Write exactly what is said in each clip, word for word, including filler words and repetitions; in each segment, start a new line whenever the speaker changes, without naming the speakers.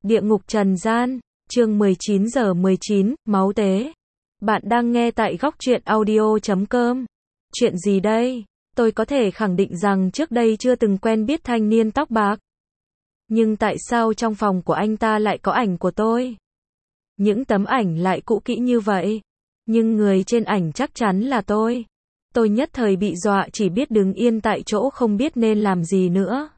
Địa ngục trần gian, chương mười chín giờ mười chín, máu tế. Bạn đang nghe tại góc truyện audio chấm com. Chuyện gì đây? Tôi có thể khẳng định rằng trước đây chưa từng quen biết thanh niên tóc bạc. Nhưng tại sao trong phòng của anh ta lại có ảnh của tôi? Những tấm ảnh lại cũ kỹ như vậy. Nhưng người trên ảnh chắc chắn là tôi. Tôi nhất thời bị dọa, chỉ biết đứng yên tại chỗ không biết nên làm gì nữa.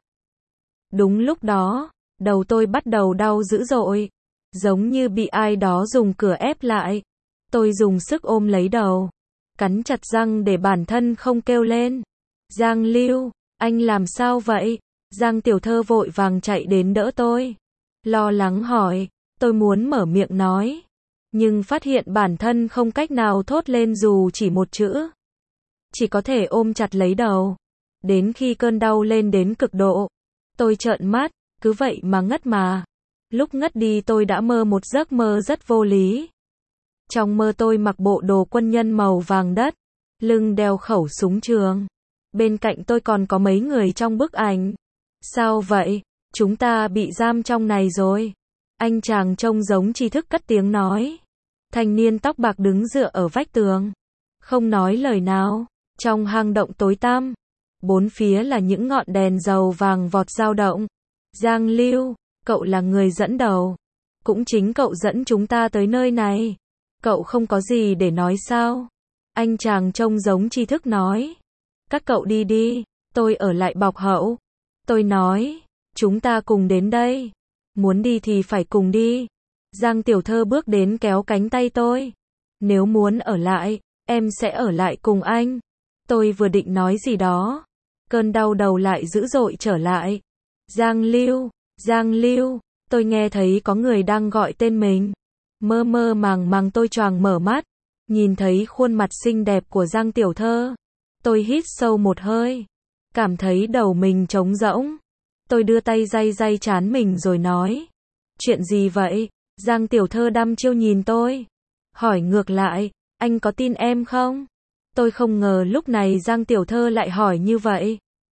Đúng lúc đó, đầu tôi bắt đầu đau dữ dội, giống như bị ai đó dùng cửa ép lại. Tôi dùng sức ôm lấy đầu, cắn chặt răng để bản thân không kêu lên. Giang Lưu, anh làm sao vậy? Giang Tiểu Thơ vội vàng chạy đến đỡ tôi, lo lắng hỏi. Tôi muốn mở miệng nói, nhưng phát hiện bản thân không cách nào thốt lên dù chỉ một chữ. Chỉ có thể ôm chặt lấy đầu, đến khi cơn đau lên đến cực độ. Tôi trợn mắt, cứ vậy mà ngất mà. Lúc ngất đi tôi đã mơ một giấc mơ rất vô lý. Trong mơ tôi mặc bộ đồ quân nhân màu vàng đất, lưng đeo khẩu súng trường. Bên cạnh tôi còn có mấy người trong bức ảnh. Sao vậy? Chúng ta bị giam trong này rồi. Anh chàng trông giống tri thức cất tiếng nói. Thanh niên tóc bạc đứng dựa ở vách tường, không nói lời nào. Trong hang động tối tăm, bốn phía là những ngọn đèn dầu vàng vọt dao động. Giang Lưu, cậu là người dẫn đầu. Cũng chính cậu dẫn chúng ta tới nơi này. Cậu không có gì để nói sao? Anh chàng trông giống tri thức nói. Các cậu đi đi, tôi ở lại bọc hậu. Tôi nói, chúng ta cùng đến đây. Muốn đi thì phải cùng đi. Giang Tiểu Thơ bước đến kéo cánh tay tôi. Nếu muốn ở lại, em sẽ ở lại cùng anh. Tôi vừa định nói gì đó, cơn đau đầu lại dữ dội trở lại. Giang Lưu, Giang Lưu, tôi nghe thấy có người đang gọi tên mình. Mơ mơ màng màng tôi choàng mở mắt, nhìn thấy khuôn mặt xinh đẹp của Giang Tiểu Thơ. Tôi hít sâu một hơi, cảm thấy đầu mình trống rỗng. Tôi đưa tay day day trán mình rồi nói. Chuyện gì vậy? Giang Tiểu Thơ đăm chiêu nhìn tôi, hỏi ngược lại, anh có tin em không? Tôi không ngờ lúc này Giang Tiểu Thơ lại hỏi như vậy.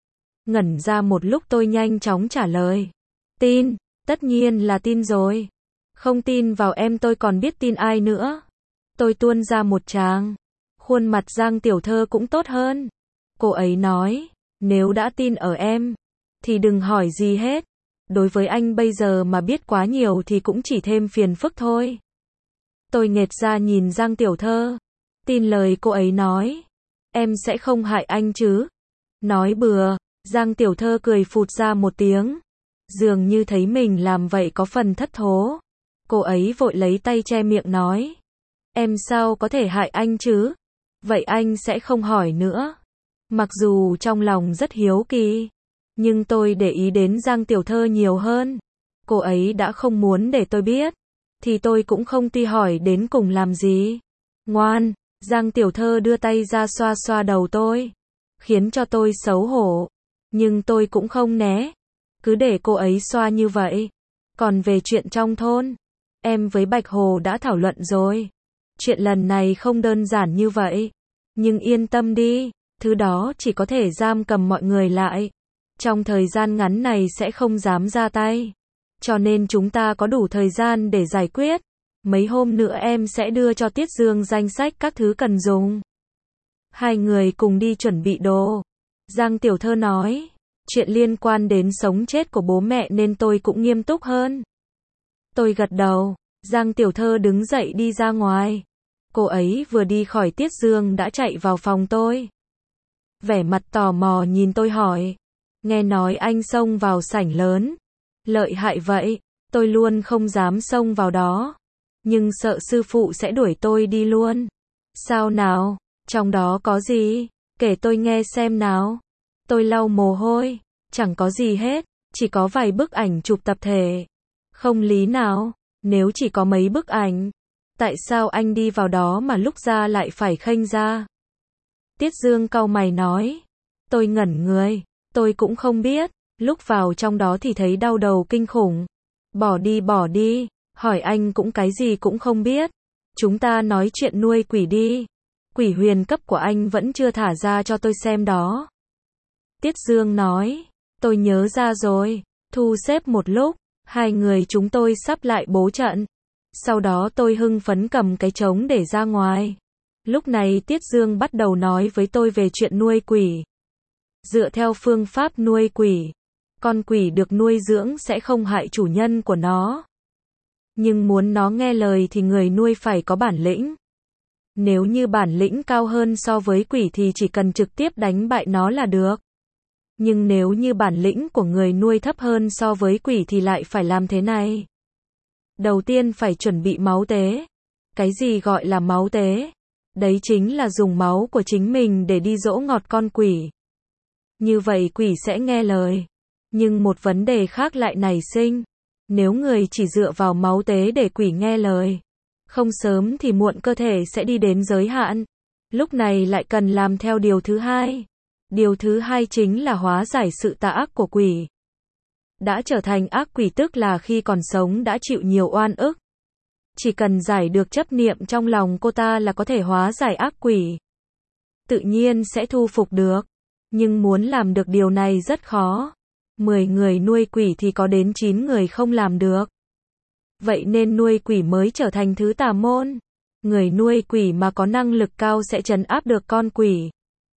Ngẩn ra một lúc tôi nhanh chóng trả lời. Tin, tất nhiên là tin rồi. Không tin vào em tôi còn biết tin ai nữa. Tôi tuôn ra một tràng. Khuôn mặt Giang Tiểu Thơ cũng tốt hơn. Cô ấy nói, nếu đã tin ở em, thì đừng hỏi gì hết. Đối với anh bây giờ mà biết quá nhiều thì cũng chỉ thêm phiền phức thôi. Tôi nghệt ra nhìn Giang Tiểu Thơ. Tin lời cô ấy nói, em sẽ không hại anh chứ? Nói bừa. Giang Tiểu Thơ cười phụt ra một tiếng, dường như thấy mình làm vậy có phần thất thố. Cô ấy vội lấy tay che miệng nói, em sao có thể hại anh chứ? Vậy anh sẽ không hỏi nữa. Mặc dù trong lòng rất hiếu kỳ, nhưng tôi để ý đến Giang Tiểu Thơ nhiều hơn. Cô ấy đã không muốn để tôi biết, thì tôi cũng không ti hỏi đến cùng làm gì. Ngoan. Giang Tiểu Thơ đưa tay ra xoa xoa đầu tôi, khiến cho tôi xấu hổ. Nhưng tôi cũng không né, cứ để cô ấy xoa như vậy. Còn về chuyện trong thôn, em với Bạch Hồ đã thảo luận rồi. Chuyện lần này không đơn giản như vậy. Nhưng yên tâm đi, thứ đó chỉ có thể giam cầm mọi người lại. Trong thời gian ngắn này sẽ không dám ra tay. Cho nên chúng ta có đủ thời gian để giải quyết. Mấy hôm nữa em sẽ đưa cho Tiết Dương danh sách các thứ cần dùng. Hai người cùng đi chuẩn bị đồ. Giang Tiểu Thơ nói, chuyện liên quan đến sống chết của bố mẹ nên tôi cũng nghiêm túc hơn. Tôi gật đầu. Giang Tiểu Thơ đứng dậy đi ra ngoài. Cô ấy vừa đi khỏi Tiết Dương đã chạy vào phòng tôi. Vẻ mặt tò mò nhìn tôi hỏi, nghe nói anh xông vào sảnh lớn. Lợi hại vậy, tôi luôn không dám xông vào đó. Nhưng sợ sư phụ sẽ đuổi tôi đi luôn. Sao nào? Trong đó có gì? Kể tôi nghe xem nào. Tôi lau mồ hôi. Chẳng có gì hết. Chỉ có vài bức ảnh chụp tập thể. Không lý nào. Nếu chỉ có mấy bức ảnh, tại sao anh đi vào đó mà lúc ra lại phải khênh ra? Tiết Dương cau mày nói. Tôi ngẩn người. Tôi cũng không biết. Lúc vào trong đó thì thấy đau đầu kinh khủng. Bỏ đi bỏ đi. Hỏi anh cũng cái gì cũng không biết. Chúng ta nói chuyện nuôi quỷ đi. Quỷ huyền cấp của anh vẫn chưa thả ra cho tôi xem đó. Tiết Dương nói. Tôi nhớ ra rồi. Thu xếp một lúc. Hai người chúng tôi sắp lại bố trận. Sau đó tôi hưng phấn cầm cái trống để ra ngoài. Lúc này Tiết Dương bắt đầu nói với tôi về chuyện nuôi quỷ. Dựa theo phương pháp nuôi quỷ, con quỷ được nuôi dưỡng sẽ không hại chủ nhân của nó. Nhưng muốn nó nghe lời thì người nuôi phải có bản lĩnh. Nếu như bản lĩnh cao hơn so với quỷ thì chỉ cần trực tiếp đánh bại nó là được. Nhưng nếu như bản lĩnh của người nuôi thấp hơn so với quỷ thì lại phải làm thế này. Đầu tiên phải chuẩn bị máu tế. Cái gì gọi là máu tế? Đấy chính là dùng máu của chính mình để đi dỗ ngọt con quỷ. Như vậy quỷ sẽ nghe lời. Nhưng một vấn đề khác lại nảy sinh. Nếu người chỉ dựa vào máu tế để quỷ nghe lời, không sớm thì muộn cơ thể sẽ đi đến giới hạn. Lúc này lại cần làm theo điều thứ hai. Điều thứ hai chính là hóa giải sự tà ác của quỷ. Đã trở thành ác quỷ tức là khi còn sống đã chịu nhiều oan ức. Chỉ cần giải được chấp niệm trong lòng cô ta là có thể hóa giải ác quỷ. Tự nhiên sẽ thu phục được. Nhưng muốn làm được điều này rất khó. mười người nuôi quỷ thì có đến chín người không làm được. Vậy nên nuôi quỷ mới trở thành thứ tà môn. Người nuôi quỷ mà có năng lực cao sẽ trấn áp được con quỷ.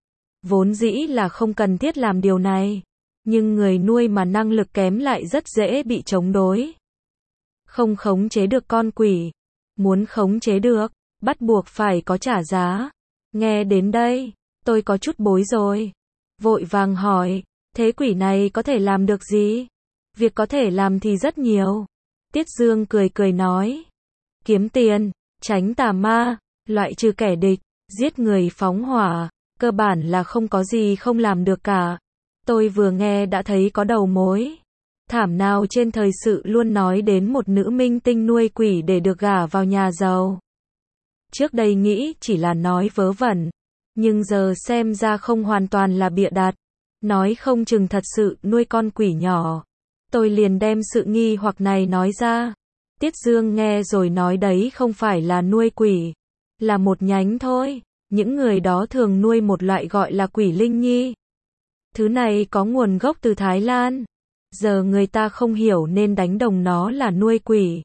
Vốn dĩ là không cần thiết làm điều này. Nhưng người nuôi mà năng lực kém lại rất dễ bị chống đối. Không khống chế được con quỷ. Muốn khống chế được, bắt buộc phải có trả giá. Nghe đến đây, tôi có chút bối rồi. Vội vàng hỏi, thế quỷ này có thể làm được gì? Việc có thể làm thì rất nhiều. Tiết Dương cười cười nói. Kiếm tiền, tránh tà ma, loại trừ kẻ địch, giết người phóng hỏa. Cơ bản là không có gì không làm được cả. Tôi vừa nghe đã thấy có đầu mối. Thảm nào trên thời sự luôn nói đến một nữ minh tinh nuôi quỷ để được gả vào nhà giàu. Trước đây nghĩ chỉ là nói vớ vẩn. Nhưng giờ xem ra không hoàn toàn là bịa đặt. Nói không chừng thật sự nuôi con quỷ nhỏ. Tôi liền đem sự nghi hoặc này nói ra. Tiết Dương nghe rồi nói đấy không phải là nuôi quỷ. Là một nhánh thôi. Những người đó thường nuôi một loại gọi là quỷ linh nhi. Thứ này có nguồn gốc từ Thái Lan. Giờ người ta không hiểu nên đánh đồng nó là nuôi quỷ.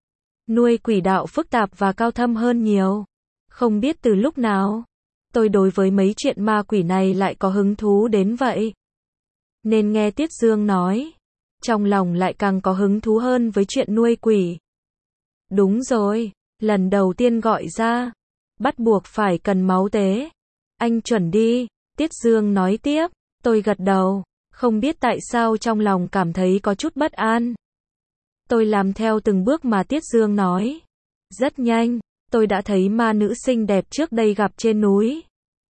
Nuôi quỷ đạo phức tạp và cao thâm hơn nhiều. Không biết từ lúc nào, tôi đối với mấy chuyện ma quỷ này lại có hứng thú đến vậy. Nên nghe Tiết Dương nói, trong lòng lại càng có hứng thú hơn với chuyện nuôi quỷ. Đúng rồi, lần đầu tiên gọi ra, bắt buộc phải cần máu tế. Anh chuẩn đi, Tiết Dương nói tiếp, tôi gật đầu, không biết tại sao trong lòng cảm thấy có chút bất an. Tôi làm theo từng bước mà Tiết Dương nói. Rất nhanh, tôi đã thấy ma nữ xinh đẹp trước đây gặp trên núi.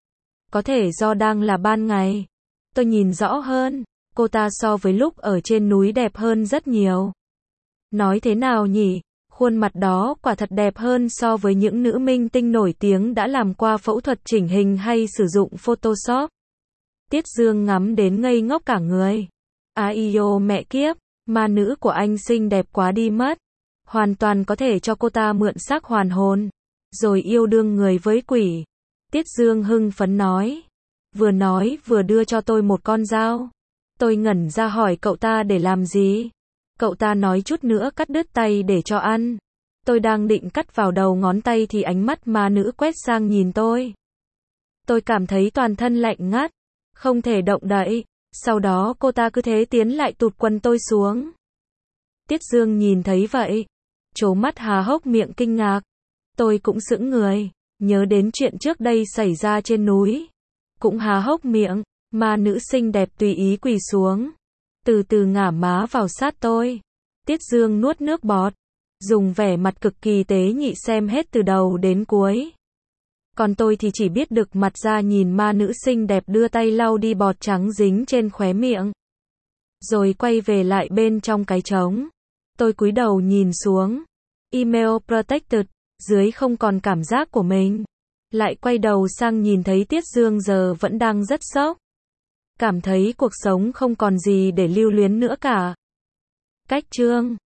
Có thể do đang là ban ngày. Tôi nhìn rõ hơn, cô ta so với lúc ở trên núi đẹp hơn rất nhiều. Nói thế nào nhỉ, khuôn mặt đó quả thật đẹp hơn so với những nữ minh tinh nổi tiếng đã làm qua phẫu thuật chỉnh hình hay sử dụng Photoshop. Tiết Dương ngắm đến ngây ngốc cả người. Ai ô mẹ kiếp, ma nữ của anh xinh đẹp quá đi mất. Hoàn toàn có thể cho cô ta mượn xác hoàn hồn, rồi yêu đương người với quỷ. Tiết Dương hưng phấn nói. Vừa nói vừa đưa cho tôi một con dao. Tôi ngẩn ra hỏi cậu ta để làm gì. Cậu ta nói chút nữa cắt đứt tay để cho ăn. Tôi đang định cắt vào đầu ngón tay thì ánh mắt ma nữ quét sang nhìn tôi. Tôi cảm thấy toàn thân lạnh ngắt, không thể động đậy. Sau đó cô ta cứ thế tiến lại tụt quần tôi xuống. Tiết Dương nhìn thấy vậy, trố mắt há hốc miệng kinh ngạc. Tôi cũng sững người, nhớ đến chuyện trước đây xảy ra trên núi. Cũng há hốc miệng, ma nữ xinh đẹp tùy ý quỳ xuống. Từ từ ngả má vào sát tôi. Tiết Dương nuốt nước bọt, dùng vẻ mặt cực kỳ tế nhị xem hết từ đầu đến cuối. Còn tôi thì chỉ biết đực mặt ra nhìn ma nữ xinh đẹp đưa tay lau đi bọt trắng dính trên khóe miệng. Rồi quay về lại bên trong cái trống. Tôi cúi đầu nhìn xuống. Email protected, dưới không còn cảm giác của mình. Lại quay đầu sang nhìn thấy Tiết Dương giờ vẫn đang rất sốc. Cảm thấy cuộc sống không còn gì để lưu luyến nữa cả. Cách chương